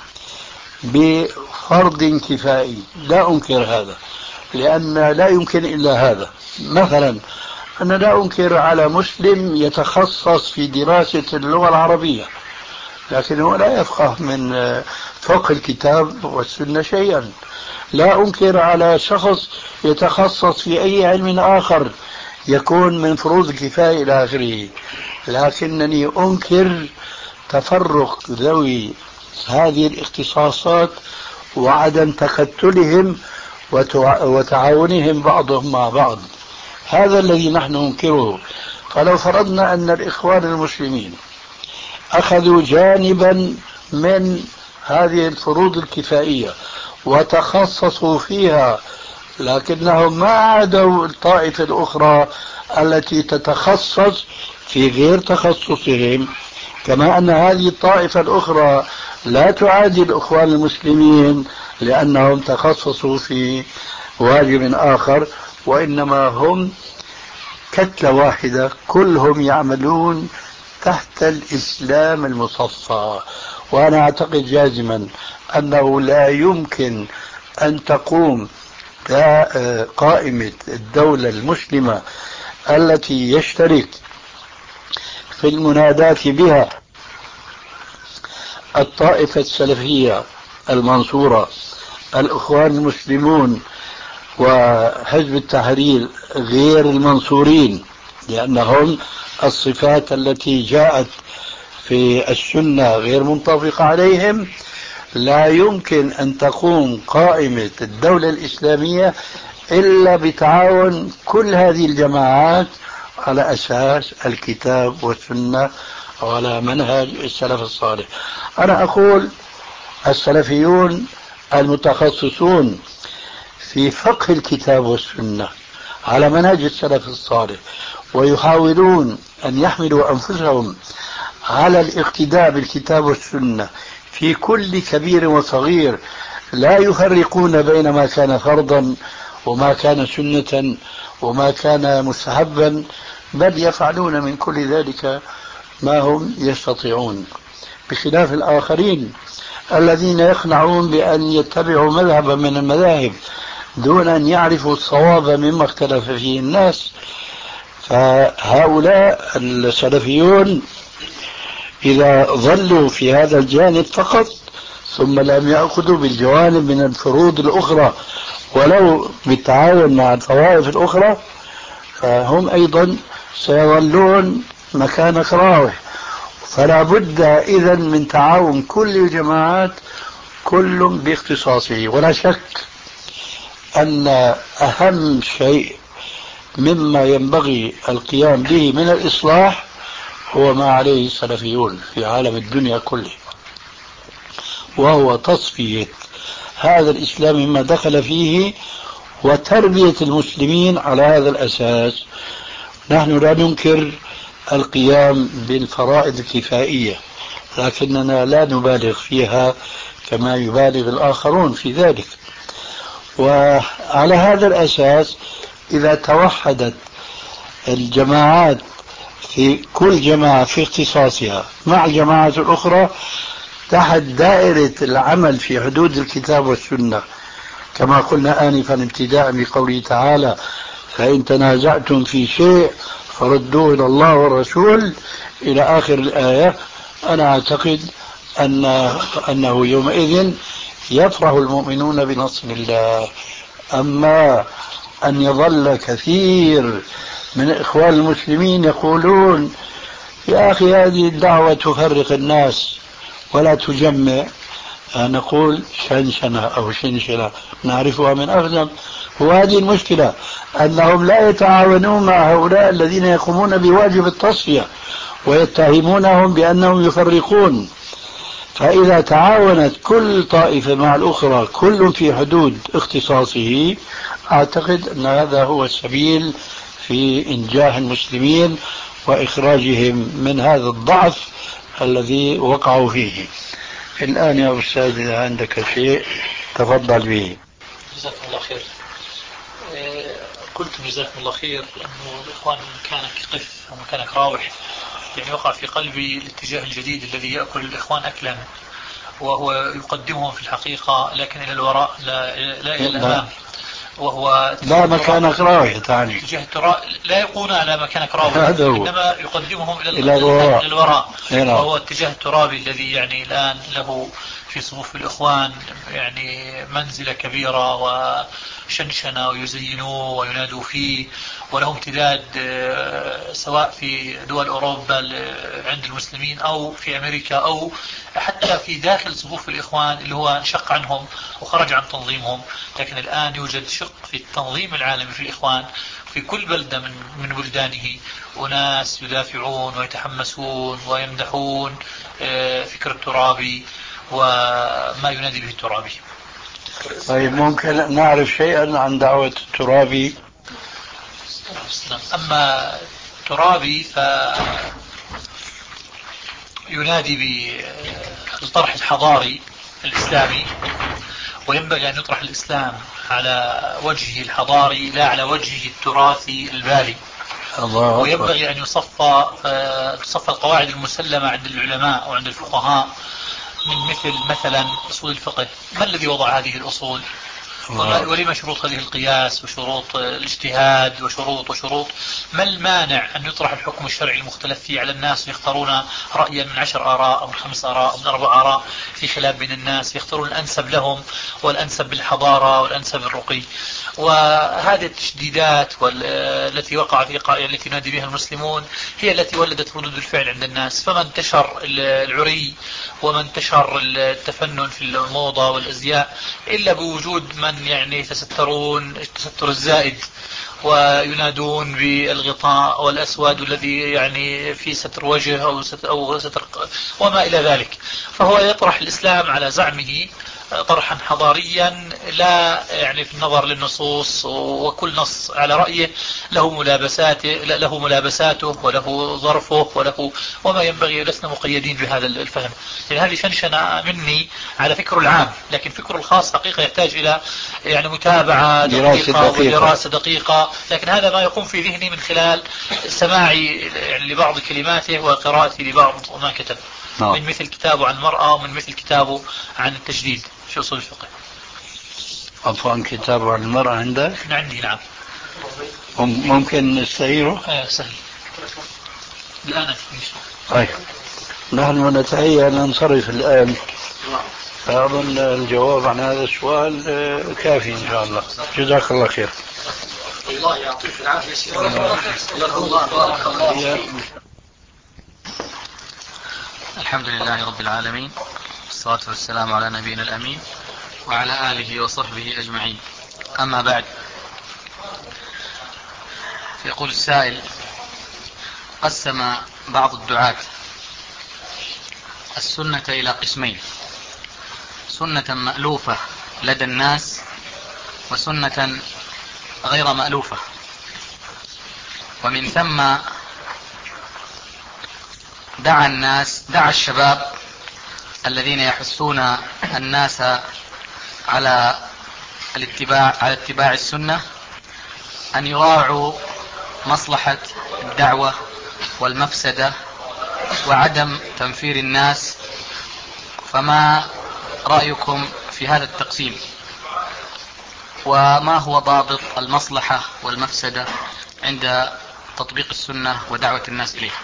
بفرض كفائي، لا أنكر هذا، لأن لا يمكن إلا هذا. مثلا أنا لا أنكر على مسلم يتخصص في دراسة اللغة العربية، لكنه لا يفقه من فقه الكتاب والسنة شيئا. لا أنكر على شخص يتخصص في أي علم آخر يكون من فروض الكفاية إلى آخره، لكنني أنكر تفرق ذوي هذه الاختصاصات وعدم تكتلهم وتعاونهم بعضهم مع بعض. هذا الذي نحن ننكره. فلو فرضنا أن الإخوان المسلمين أخذوا جانبا من هذه الفروض الكفائية وتخصصوا فيها، لكنهم ما عادوا الطائفة الأخرى التي تتخصص في غير تخصصهم، كما أن هذه الطائفة الأخرى لا تعادي الإخوان المسلمين لأنهم تخصصوا في واجب آخر، وإنما هم كتلة واحدة كلهم يعملون تحت الإسلام المصفى. وأنا أعتقد جازما أنه لا يمكن أن تقوم قائمة الدولة المسلمة التي يشترك في المناداة بها الطائفة السلفية المنصورة، الإخوان المسلمون، وحزب التحرير غير المنصورين، لأنهم الصفات التي جاءت في السنة غير منطبقة عليهم. لا يمكن أن تقوم قائمة الدولة الإسلامية إلا بتعاون كل هذه الجماعات على أساس الكتاب والسنة وعلى منهج السلف الصالح. أنا أقول السلفيون المتخصصون في فقه الكتاب والسنة على منهج السلف الصالح ويحاولون أن يحملوا أنفسهم على الاقتداء بالكتاب والسنة في كل كبير وصغير، لا يفرقون بين ما كان فرضا وما كان سنة وما كان مستحبا، بل يفعلون من كل ذلك ما هم يستطيعون، بخلاف الآخرين الذين يقنعون بأن يتبعوا مذهبا من المذاهب دون أن يعرفوا الصواب مما اختلف فيه الناس. فهؤلاء السلفيون إذا ظلوا في هذا الجانب فقط ثم لم يأخذوا بالجوانب من الفروض الأخرى ولو بالتعاون مع الطوائف الأخرى، فهم أيضا سيظلون مكان كراهه. فلا بد إذن من تعاون كل الجماعات كل باختصاصه. ولا شك أن أهم شيء مما ينبغي القيام به من الإصلاح هو ما عليه السلفيون في عالم الدنيا كله، وهو تصفية هذا الإسلام مما دخل فيه وتربية المسلمين على هذا الأساس. نحن لا ننكر القيام بالفرائض الكفائية، لكننا لا نبالغ فيها كما يبالغ الآخرون في ذلك. وعلى هذا الأساس إذا توحدت الجماعات في كل جماعة في اختصاصها مع الجماعات الأخرى تحت دائرة العمل في حدود الكتاب والسنة، كما قلنا آنفا ابتداء بقوله تعالى: فإن تنازعتم في شيء فردوه إلى الله والرسول إلى آخر الآية، أنا أعتقد أن أنه يومئذ يفرح المؤمنون بنصر الله. أما أن يظل كثير من إخوان المسلمين يقولون: يا أخي هذه الدعوة تفرق الناس ولا تجمع، نقول شنشنة أو شنشنة نعرفها من أقدم. وهذه المشكلة أنهم لا يتعاونون مع هؤلاء الذين يقومون بواجب التصفية ويتهمونهم بأنهم يفرقون. فإذا تعاونت كل طائفة مع الأخرى كل في حدود اختصاصه، أعتقد أن هذا هو السبيل في إنجاح المسلمين وإخراجهم من هذا الضعف الذي وقعوا فيه. الآن يا أستاذ إذا عندك شيء تفضل به. جزاكم الله خير. قلت جزاكم الله خير أنه الإخوان مكانك قف ومكانك راوح، يعني وقع في قلبي الاتجاه الجديد الذي يأكل الإخوان أكلا، وهو يقدمهم في الحقيقة لكن إلى الوراء لا, لا إلى الأمام. وهو لا مكانك راوية تعني اتجاه التراب، لا يقولون على مكانك راوية، إنما يقدمهم إلى, إلى الوراء, الوراء. وهو اتجاه الترابي الذي يعني الآن له في صفوف الإخوان يعني منزلة كبيرة وشنشنة ويزينوه وينادوا فيه، وله امتداد سواء في دول أوروبا عند المسلمين أو في أمريكا أو حتى في داخل صفوف الإخوان اللي هو انشق عنهم وخرج عن تنظيمهم. لكن الآن يوجد شق في التنظيم العالمي في الإخوان في كل بلدة من من بلدانه، وناس يدافعون ويتحمسون ويمدحون فكر الترابي وما ينادي به الترابي. طيب ممكن نعرف شيئا عن دعوة الترابي؟ أما الترابي فينادي بالطرح الحضاري الإسلامي، وينبغي أن يطرح الإسلام على وجهه الحضاري لا على وجهه التراثي البالي. وينبغي أن يصفى تصفى القواعد المسلمة عند العلماء وعند الفقهاء من مثل مثلا أصول الفقه. ما الذي وضع هذه الأصول؟ ولما شروط هذه القياس وشروط الاجتهاد وشروط وشروط ما المانع أن يطرح الحكم الشرعي المختلف فيه على الناس ويختارون رأيا من عشر آراء أو من خمس آراء أو من أربع آراء في خلاف بين الناس، يختارون الأنسب لهم والأنسب بالحضارة والأنسب بالرقي. وهذه التشديدات التي وقع في التي ينادي بها المسلمون هي التي ولدت ردود الفعل عند الناس، فما انتشر العري وما انتشر التفنن في الموضة والأزياء إلا بوجود من يعني يتسترون التستر الزائد وينادون بالغطاء والأسود الذي يعني في ستر وجه أو ستر, أو ستر وما إلى ذلك. فهو يطرح الإسلام على زعمه طرحا حضاريا لا يعني في النظر للنصوص، وكل نص على رأيه له ملابساته له ملابساته وله ظرفه وله وما ينبغي. لسنا مقيدين بهذا الفهم. يعني هذه شنشنة مني على فكر العام، لكن فكر الخاص حقيقة يحتاج إلى يعني متابعة دقيقة ودراسة دقيقة. لكن هذا ما يقوم في ذهني من خلال سماعي يعني لبعض كلماته وقراءتي لبعض ما كتب من مثل كتابه عن المرأة ومن مثل كتابه عن التجديد في أصول الفقه. عفوا كتابه عن المرأة عندك؟ عندي نعم. ممكن نستعيره؟ آه سهل الآن. طيب نحن نتهيأ أن ننصرف الآن، فأظن الجواب عن هذا السؤال كافي إن شاء الله. جزاك الله خير. الله يعطيك العافية. الحمد لله رب العالمين، والصلاة والسلام على نبينا الأمين وعلى آله وصحبه أجمعين. أما بعد، يقول السائل: قسم بعض الدعاة السنة إلى قسمين: سنة مألوفة لدى الناس وسنة غير مألوفة، ومن ثم دعا الناس دعا الشباب الذين يحثون الناس على الاتباع على اتباع السنة أن يراعوا مصلحة الدعوة والمفسدة وعدم تنفير الناس. فما رأيكم في هذا التقسيم؟ وما هو ضابط المصلحة والمفسدة عند تطبيق السنة ودعوة الناس إليها؟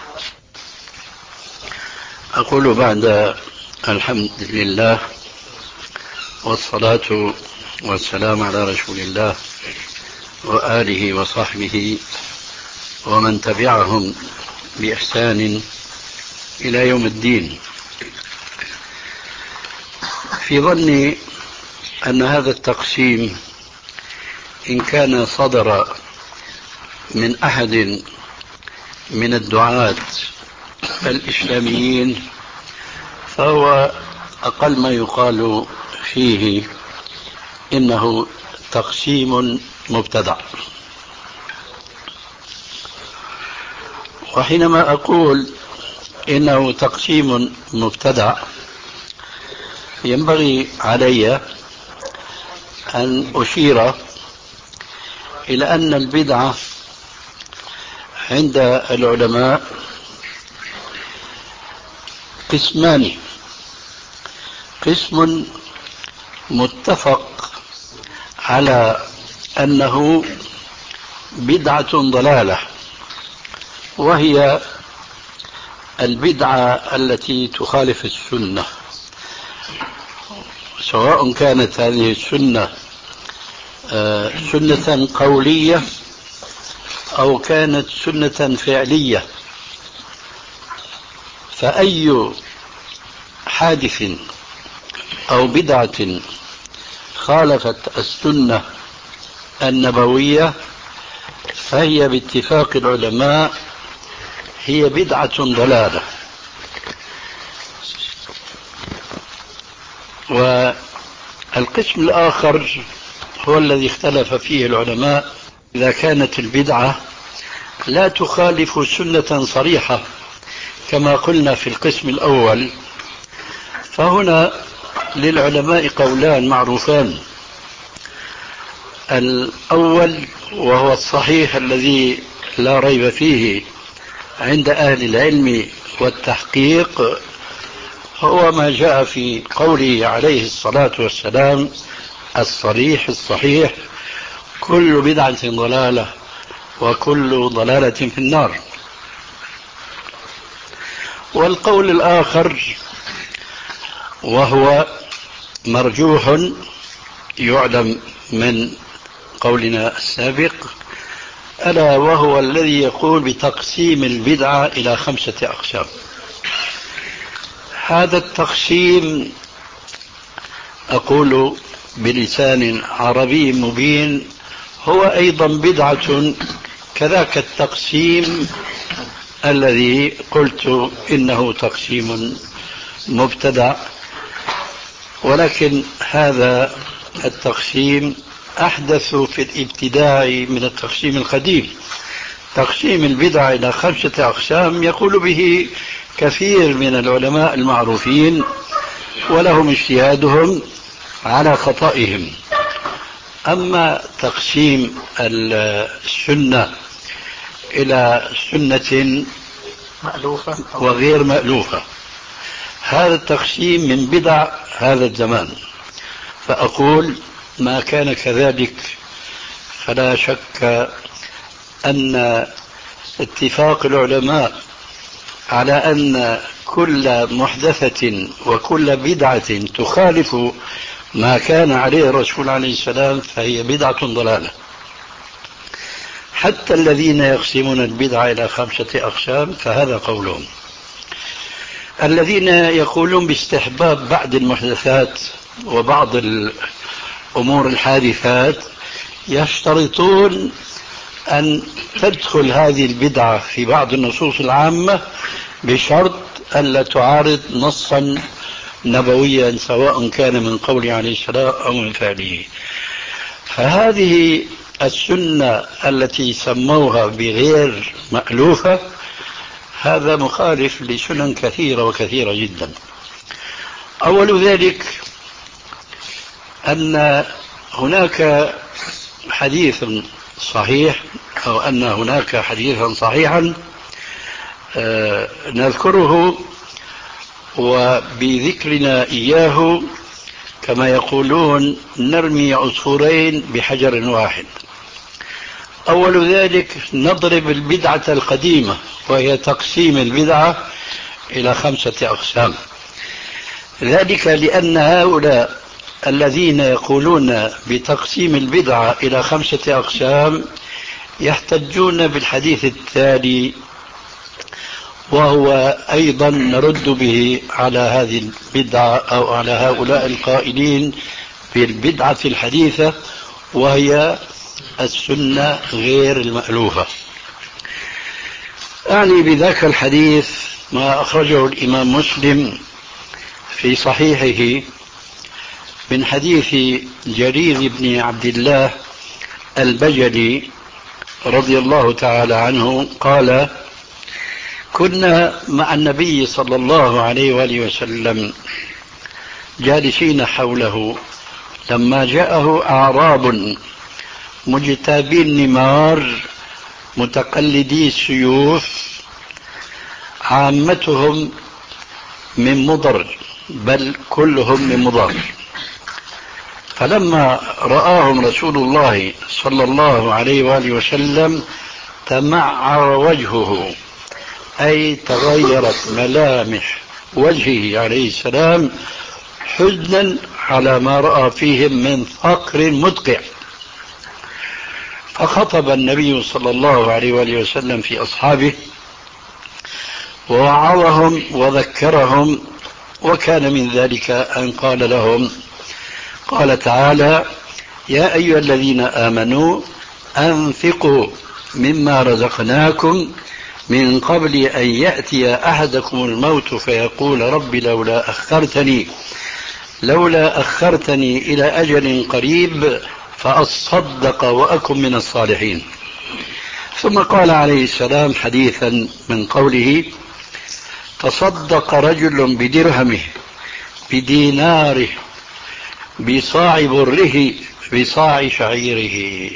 أقول بعد الحمد لله والصلاة والسلام على رسول الله وآله وصحبه ومن تبعهم بإحسان إلى يوم الدين. في ظني أن هذا التقسيم إن كان صدر من أحد من الدعاة الإسلاميين فهو أقل ما يقال فيه إنه تقسيم مبتدع. وحينما أقول إنه تقسيم مبتدع ينبغي علي أن أشير إلى أن البدعة عند العلماء قسمان: قسم متفق على أنه بدعة ضلالة، وهي البدعة التي تخالف السنة، سواء كانت هذه السنة سنة قولية أو كانت سنة فعلية. فأي حادث أو بدعة خالفت السنة النبوية فهي باتفاق العلماء هي بدعة ضلالة. والقسم الآخر هو الذي اختلف فيه العلماء، إذا كانت البدعة لا تخالف سنة صريحة كما قلنا في القسم الأول، فهنا للعلماء قولان معروفان. الأول وهو الصحيح الذي لا ريب فيه عند أهل العلم والتحقيق، هو ما جاء في قوله عليه الصلاة والسلام الصريح الصحيح: كل بدعة ضلالة وكل ضلالة في النار. والقول الآخر وهو مرجوح يعلم من قولنا السابق، ألا وهو الذي يقول بتقسيم البدعة إلى خمسة أقسام. هذا التقسيم أقول بلسان عربي مبين هو أيضا بدعة كذاك التقسيم الذي قلت إنه تقسيم مبتدع، ولكن هذا التقسيم أحدث في الابتداع من التقسيم القديم. تقسيم البدع إلى خمسة أقسام يقول به كثير من العلماء المعروفين ولهم اجتهادهم على خطئهم. أما تقسيم السنة إلى سنة مألوفة وغير مألوفة، هذا التقسيم من بدع هذا الزمان. فأقول ما كان كذلك فلا شك أن اتفاق العلماء على أن كل محدثة وكل بدعة تخالف ما كان عليه الرسول عليه السلام فهي بدعة ضلالة. حتى الذين يقسمون البدعة إلى خمسة أقسام فهذا قولهم. الذين يقولون باستحباب بعض المحدثات وبعض الأمور الحادثات يشترطون أن تدخل هذه البدعة في بعض النصوص العامة بشرط ألا تعارض نصا نبويا سواء كان من قول عليه السلام أو من فعله. فهذه السنة التي سموها بغير مألوفة هذا مخالف لسنن كثيرة وكثيرة جدا. أول ذلك أن هناك حديث صحيح أو أن هناك حديثا صحيحا آه نذكره وبذكرنا إياه كما يقولون نرمي عصفورين بحجر واحد. أول ذلك نضرب البدعة القديمة وهي تقسيم البدعة إلى خمسة أقسام، ذلك لأن هؤلاء الذين يقولون بتقسيم البدعة إلى خمسة أقسام يحتجون بالحديث التالي، وهو أيضا نرد به على هذه البدعة أو على هؤلاء القائلين بالبدعة الحديثة وهي السنة غير المألوفة. أعني بذاك الحديث ما أخرجه الإمام مسلم في صحيحه من حديث جرير بن عبد الله البجلي رضي الله تعالى عنه قال: كنا مع النبي صلى الله عليه وآله وسلم جالسين حوله لما جاءه أعراب مجتابي النمار متقلدي السيوف عامتهم من مضر بل كلهم من مضر، فلما رآهم رسول الله صلى الله عليه وآله وسلم تمعر وجهه، أي تغيرت ملامح وجهه عليه السلام حزنا على ما رأى فيهم من فقر مدقع. فخطب النبي صلى الله عليه وآله وسلم في أصحابه ووعظهم وذكرهم، وكان من ذلك أن قال لهم، قال تعالى: يا أيها الذين آمنوا أنفقوا مما رزقناكم من قبل أن يأتي أحدكم الموت فيقول رب لولا أخرتني لولا أخرتني إلى أجل قريب فأصدق وأكن من الصالحين. ثم قال عليه السلام حديثا من قوله: تصدق رجل بدرهمه بديناره بصاع بره بصاع شعيره.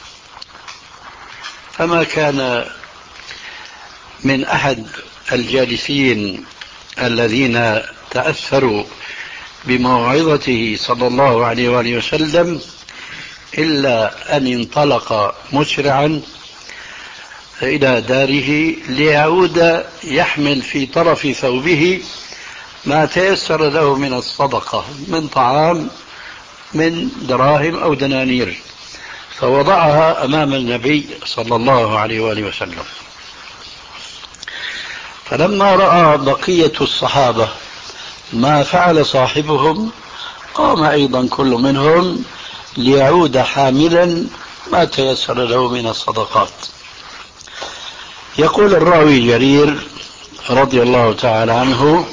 فما كان من أحد الجالسين الذين تأثروا بموعظته صلى الله عليه وآله وسلم إلا أن انطلق مسرعا إلى داره ليعود يحمل في طرف ثوبه ما تيسر له من الصدقة من طعام من دراهم أو دنانير، فوضعها أمام النبي صلى الله عليه وآله وسلم. فلما رأى بقية الصحابة ما فعل صاحبهم قام أيضا كل منهم ليعود حاملا ما تيسر له من الصدقات. يقول الراوي جرير رضي الله تعالى عنه: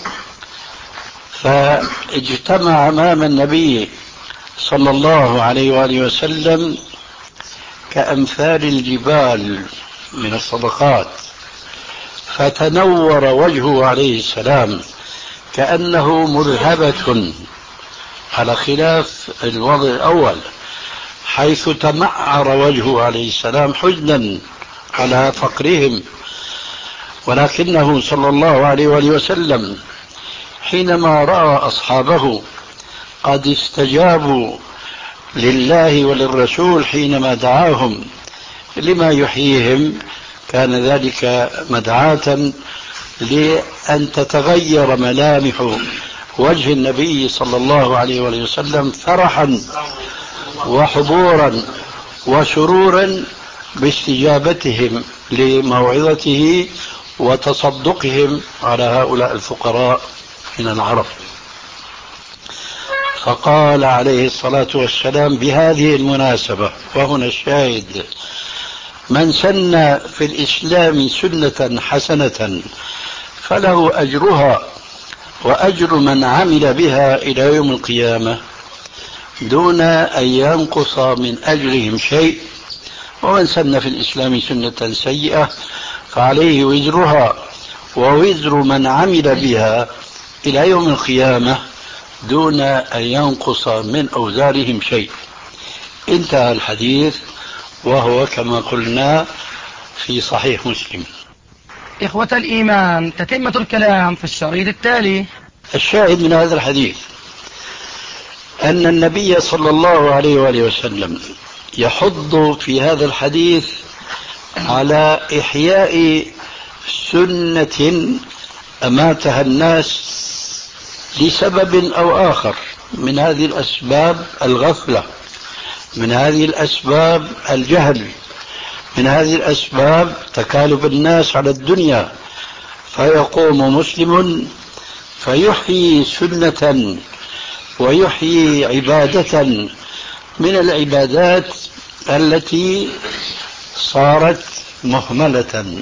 فاجتمع أمام النبي صلى الله عليه وآله وسلم كأمثال الجبال من الصدقات، فتنور وجهه عليه السلام كأنه مذهبة، على خلاف الوضع الأول حيث تمعر وجهه عليه السلام حزنا على فقرهم. ولكنه صلى الله عليه وآله وسلم حينما رأى أصحابه قد استجابوا لله وللرسول حينما دعاهم لما يحييهم، كان ذلك مدعاة لأن تتغير ملامح وجه النبي صلى الله عليه وآله وسلم فرحا وحضورا وسرورا باستجابتهم لموعظته وتصدقهم على هؤلاء الفقراء من العرب. فقال عليه الصلاة والسلام بهذه المناسبة، وهنا الشاهد: من سن في الإسلام سنة حسنة فله أجرها وأجر من عمل بها إلى يوم القيامة دون أن ينقص من أجرهم شيء، ومن سن في الإسلام سنة سيئة فعليه وزرها ووزر من عمل بها إلى يوم القيامة دون أن ينقص من أوزارهم شيء. انتهى الحديث، وهو كما قلنا في صحيح مسلم. إخوة الإيمان، تتمة الكلام في الشريط التالي. الشاهد من هذا الحديث أن النبي صلى الله عليه وآله وسلم يحض في هذا الحديث على إحياء سنة أماتها الناس لسبب أو آخر، من هذه الأسباب الغفلة، من هذه الأسباب الجهل، من هذه الأسباب تكالب الناس على الدنيا، فيقوم مسلم فيحيي سنة ويحيي عبادة من العبادات التي صارت مهملة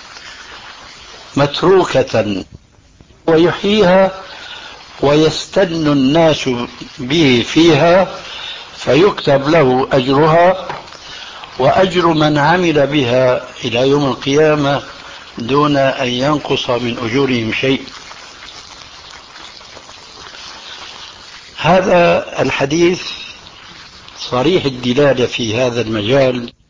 متروكة، ويحييها ويستن الناس به فيها فيكتب له أجرها وأجر من عمل بها إلى يوم القيامة دون أن ينقص من أجورهم شيء. هذا الحديث صريح الدلالة في هذا المجال